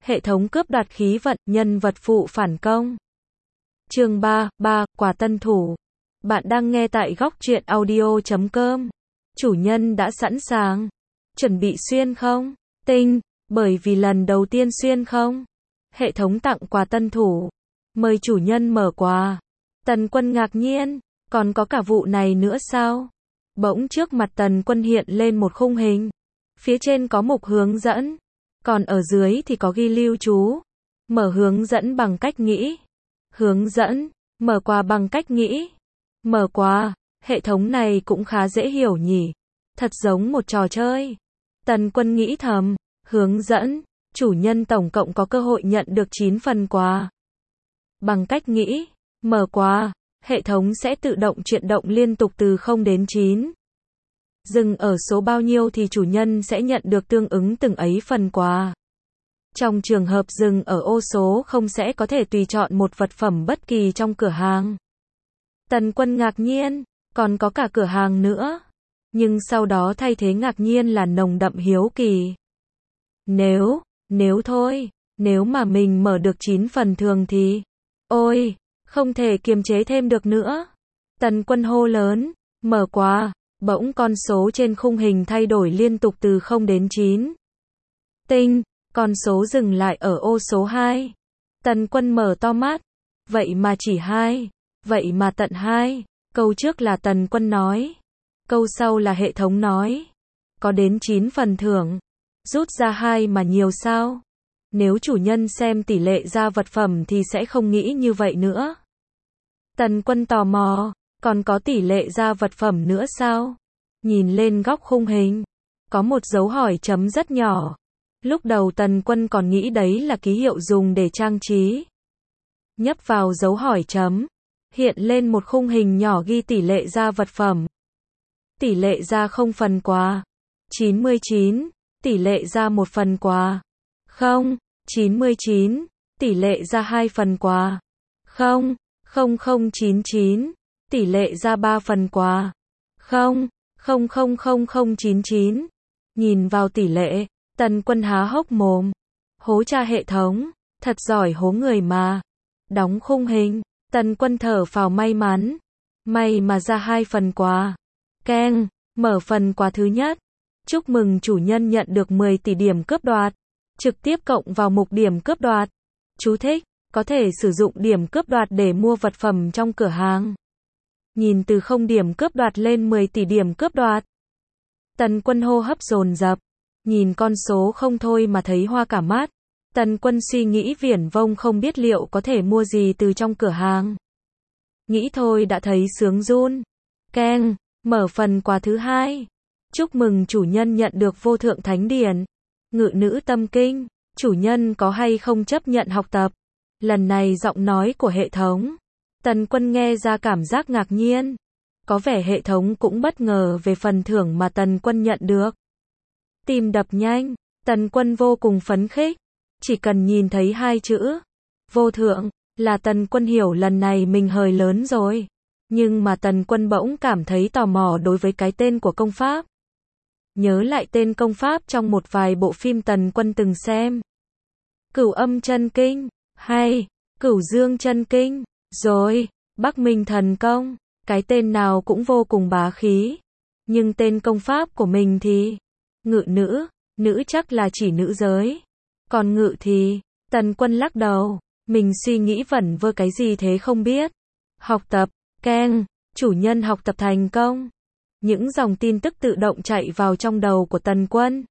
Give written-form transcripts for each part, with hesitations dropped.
hệ thống cướp đoạt khí vận, nhân vật phụ phản công. Chương 3, Quả tân thủ. Bạn đang nghe tại góc truyện audio.com. Chủ nhân đã sẵn sàng. Chuẩn bị xuyên không? Tinh, bởi vì lần đầu tiên xuyên không? Hệ thống tặng quà tân thủ. Mời chủ nhân mở quà. Tần Quân ngạc nhiên, còn có cả vụ này nữa sao? Bỗng trước mặt Tần Quân hiện lên một khung hình. Phía trên có mục hướng dẫn, còn ở dưới thì có ghi lưu chú. Mở hướng dẫn bằng cách nghĩ. Hướng dẫn, mở quà bằng cách nghĩ. Mở quà, hệ thống này cũng khá dễ hiểu nhỉ. Thật giống một trò chơi. Tần Quân nghĩ thầm, hướng dẫn, chủ nhân tổng cộng có cơ hội nhận được 9 phần quà. Bằng cách nghĩ, mở quà, hệ thống sẽ tự động chuyển động liên tục từ 0 đến 9. Dừng ở số bao nhiêu thì chủ nhân sẽ nhận được tương ứng từng ấy phần quà. Trong trường hợp dừng ở ô số 0 sẽ có thể tùy chọn một vật phẩm bất kỳ trong cửa hàng. Tần Quân ngạc nhiên, còn có cả cửa hàng nữa. Nhưng sau đó thay thế ngạc nhiên là nồng đậm hiếu kỳ. Nếu mà mình mở được 9 phần thường thì, ôi, không thể kiềm chế thêm được nữa. Tần Quân hô lớn, mở quà, bỗng con số trên khung hình thay đổi liên tục từ 0 đến 9. Tinh, con số dừng lại ở ô số 2. Tần Quân mở to mắt, vậy mà chỉ 2, vậy mà tận 2. Câu trước là Tần Quân nói, câu sau là hệ thống nói. Có đến 9 phần thưởng, rút ra 2 mà nhiều sao? Nếu chủ nhân xem tỷ lệ ra vật phẩm thì sẽ không nghĩ như vậy nữa. Tần Quân tò mò, còn có tỷ lệ ra vật phẩm nữa sao? Nhìn lên góc khung hình, có một dấu hỏi chấm rất nhỏ. Lúc đầu Tần Quân còn nghĩ đấy là ký hiệu dùng để trang trí. Nhấp vào dấu hỏi chấm, hiện lên một khung hình nhỏ ghi tỷ lệ ra vật phẩm. Tỷ lệ ra 0 phần quà, 99, tỷ lệ ra 1 phần quà, 0, 99, tỷ lệ ra 2 phần quà, 0, 0099, tỷ lệ ra 3 phần quà, 0, 000099. Nhìn vào tỷ lệ, Tần Quân há hốc mồm. Hố cha hệ thống, thật giỏi hố người mà. Đóng khung hình, Tần Quân thở phào may mắn. May mà ra 2 phần quà. Keng, mở phần quà thứ nhất. Chúc mừng chủ nhân nhận được 10 tỷ điểm cướp đoạt. Trực tiếp cộng vào mục điểm cướp đoạt. Chú thích, có thể sử dụng điểm cướp đoạt để mua vật phẩm trong cửa hàng. Nhìn từ 0 điểm cướp đoạt lên 10 tỷ điểm cướp đoạt. Tần Quân hô hấp dồn dập. Nhìn con số không thôi mà thấy hoa cả mắt. Tần Quân suy nghĩ viển vông không biết liệu có thể mua gì từ trong cửa hàng. Nghĩ thôi đã thấy sướng run. Keng, mở phần quà thứ hai. Chúc mừng chủ nhân nhận được vô thượng thánh điển. Ngự nữ tâm kinh. Chủ nhân có hay không chấp nhận học tập? Lần này giọng nói của hệ thống. Tần Quân nghe ra cảm giác ngạc nhiên. Có vẻ hệ thống cũng bất ngờ về phần thưởng mà Tần Quân nhận được. Tim đập nhanh, Tần Quân vô cùng phấn khích. Chỉ cần nhìn thấy 2 chữ vô thượng là Tần Quân hiểu lần này mình hơi lớn rồi. Nhưng mà Tần Quân bỗng cảm thấy tò mò đối với cái tên của công pháp. Nhớ lại tên công pháp trong một vài bộ phim Tần Quân từng xem. Cửu Âm Chân Kinh, hay Cửu Dương Chân Kinh, rồi Bắc Minh Thần Công, cái tên nào cũng vô cùng bá khí. Nhưng tên công pháp của mình thì Ngự nữ, nữ chắc là chỉ nữ giới. Còn ngự thì, Tần Quân lắc đầu, mình suy nghĩ vẩn vơ cái gì thế không biết. Học tập, keng, chủ nhân học tập thành công. Những dòng tin tức tự động chạy vào trong đầu của Tần Quân.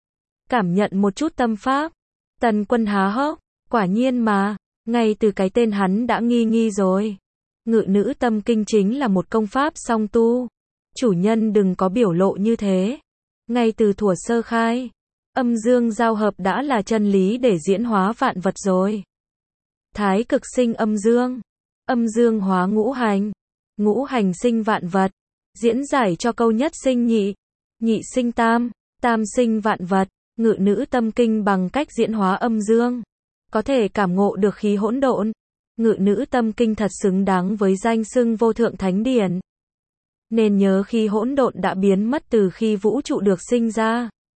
Cảm nhận một chút tâm pháp. Tần Quân há hốc, quả nhiên mà, ngay từ cái tên hắn đã nghi rồi. Ngự nữ tâm kinh chính là một công pháp song tu. Chủ nhân đừng có biểu lộ như thế. Ngay từ thuở sơ khai, âm dương giao hợp đã là chân lý để diễn hóa vạn vật rồi. Thái cực sinh âm dương hóa ngũ hành sinh vạn vật. Diễn giải cho câu nhất sinh nhị, nhị sinh tam, tam sinh vạn vật. Ngự nữ tâm kinh bằng cách diễn hóa âm dương, có thể cảm ngộ được khí hỗn độn. Ngự nữ tâm kinh thật xứng đáng với danh xưng vô thượng thánh điển. Nên nhớ khi hỗn độn đã biến mất từ khi vũ trụ được sinh ra.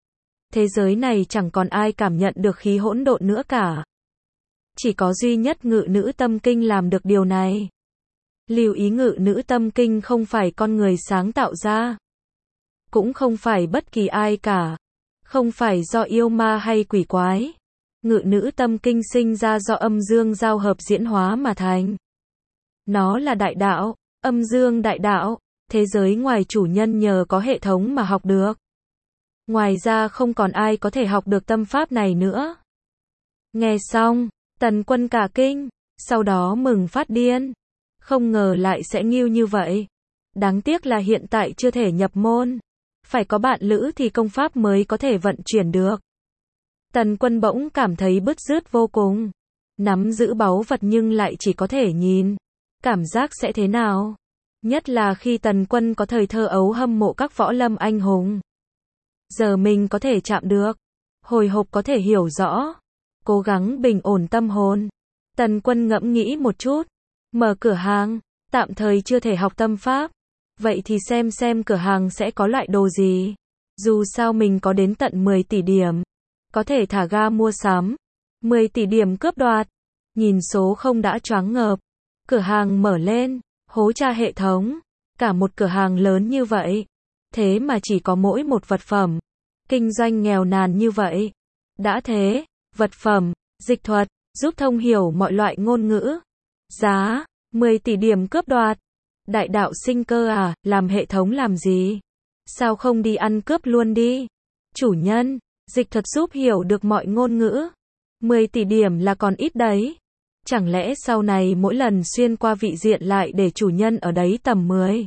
Thế giới này chẳng còn ai cảm nhận được khí hỗn độn nữa cả. Chỉ có duy nhất Ngự Nữ Tâm Kinh làm được điều này. Lưu ý Ngự Nữ Tâm Kinh không phải con người sáng tạo ra. Cũng không phải bất kỳ ai cả. Không phải do yêu ma hay quỷ quái. Ngự Nữ Tâm Kinh sinh ra do âm dương giao hợp diễn hóa mà thành. Nó là đại đạo, âm dương đại đạo, thế giới ngoài chủ nhân nhờ có hệ thống mà học được. Ngoài ra không còn ai có thể học được tâm pháp này nữa. Nghe xong, Tần Quân cả kinh, sau đó mừng phát điên. Không ngờ lại sẽ nghiêu như vậy. Đáng tiếc là hiện tại chưa thể nhập môn. Phải có bạn lữ thì công pháp mới có thể vận chuyển được. Tần Quân bỗng cảm thấy bứt rứt vô cùng. Nắm giữ báu vật nhưng lại chỉ có thể nhìn. Cảm giác sẽ thế nào? Nhất là khi Tần Quân có thời thơ ấu hâm mộ các võ lâm anh hùng. Giờ mình có thể chạm được. Hồi hộp có thể hiểu rõ. Cố gắng bình ổn tâm hồn. Tần Quân ngẫm nghĩ một chút. Mở cửa hàng. Tạm thời chưa thể học tâm pháp. Vậy thì xem cửa hàng sẽ có loại đồ gì. Dù sao mình có đến tận 10 tỷ điểm. Có thể thả ga mua sắm. 10 tỷ điểm cướp đoạt. Nhìn số không đã choáng ngợp. Cửa hàng mở lên. Hố tra hệ thống. Cả một cửa hàng lớn như vậy. Thế mà chỉ có mỗi một vật phẩm. Kinh doanh nghèo nàn như vậy. Đã thế, vật phẩm, dịch thuật, giúp thông hiểu mọi loại ngôn ngữ. Giá, 10 tỷ điểm cướp đoạt. Đại đạo sinh cơ à, làm hệ thống làm gì? Sao không đi ăn cướp luôn đi? Chủ nhân, dịch thuật giúp hiểu được mọi ngôn ngữ. 10 tỷ điểm là còn ít đấy. Chẳng lẽ sau này mỗi lần xuyên qua vị diện lại để chủ nhân ở đấy tầm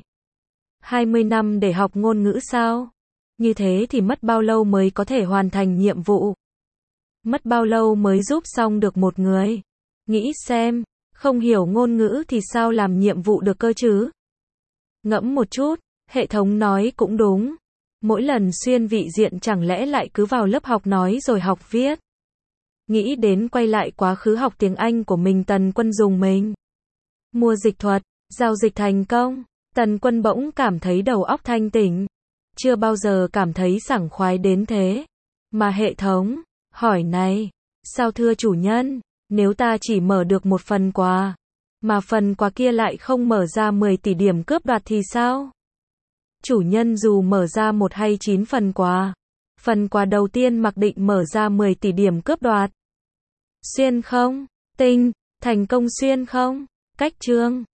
20 năm để học ngôn ngữ sao? Như thế thì mất bao lâu mới có thể hoàn thành nhiệm vụ? Mất bao lâu mới giúp xong được một người? Nghĩ xem, không hiểu ngôn ngữ thì sao làm nhiệm vụ được cơ chứ? Ngẫm một chút, hệ thống nói cũng đúng. Mỗi lần xuyên vị diện chẳng lẽ lại cứ vào lớp học nói rồi học viết? Nghĩ đến quay lại quá khứ học tiếng Anh của mình, Tần Quân dùng mình. Mua dịch thuật, giao dịch thành công. Tần Quân bỗng cảm thấy đầu óc thanh tỉnh. Chưa bao giờ cảm thấy sảng khoái đến thế. Mà hệ thống, hỏi này, sao thưa chủ nhân, nếu ta chỉ mở được một phần quà, mà phần quà kia lại không mở ra 10 tỷ điểm cướp đoạt thì sao? Chủ nhân dù mở ra 1 hay 9 phần quà đầu tiên mặc định mở ra 10 tỷ điểm cướp đoạt. Xuyên không? Tinh, thành công xuyên không? Cách chương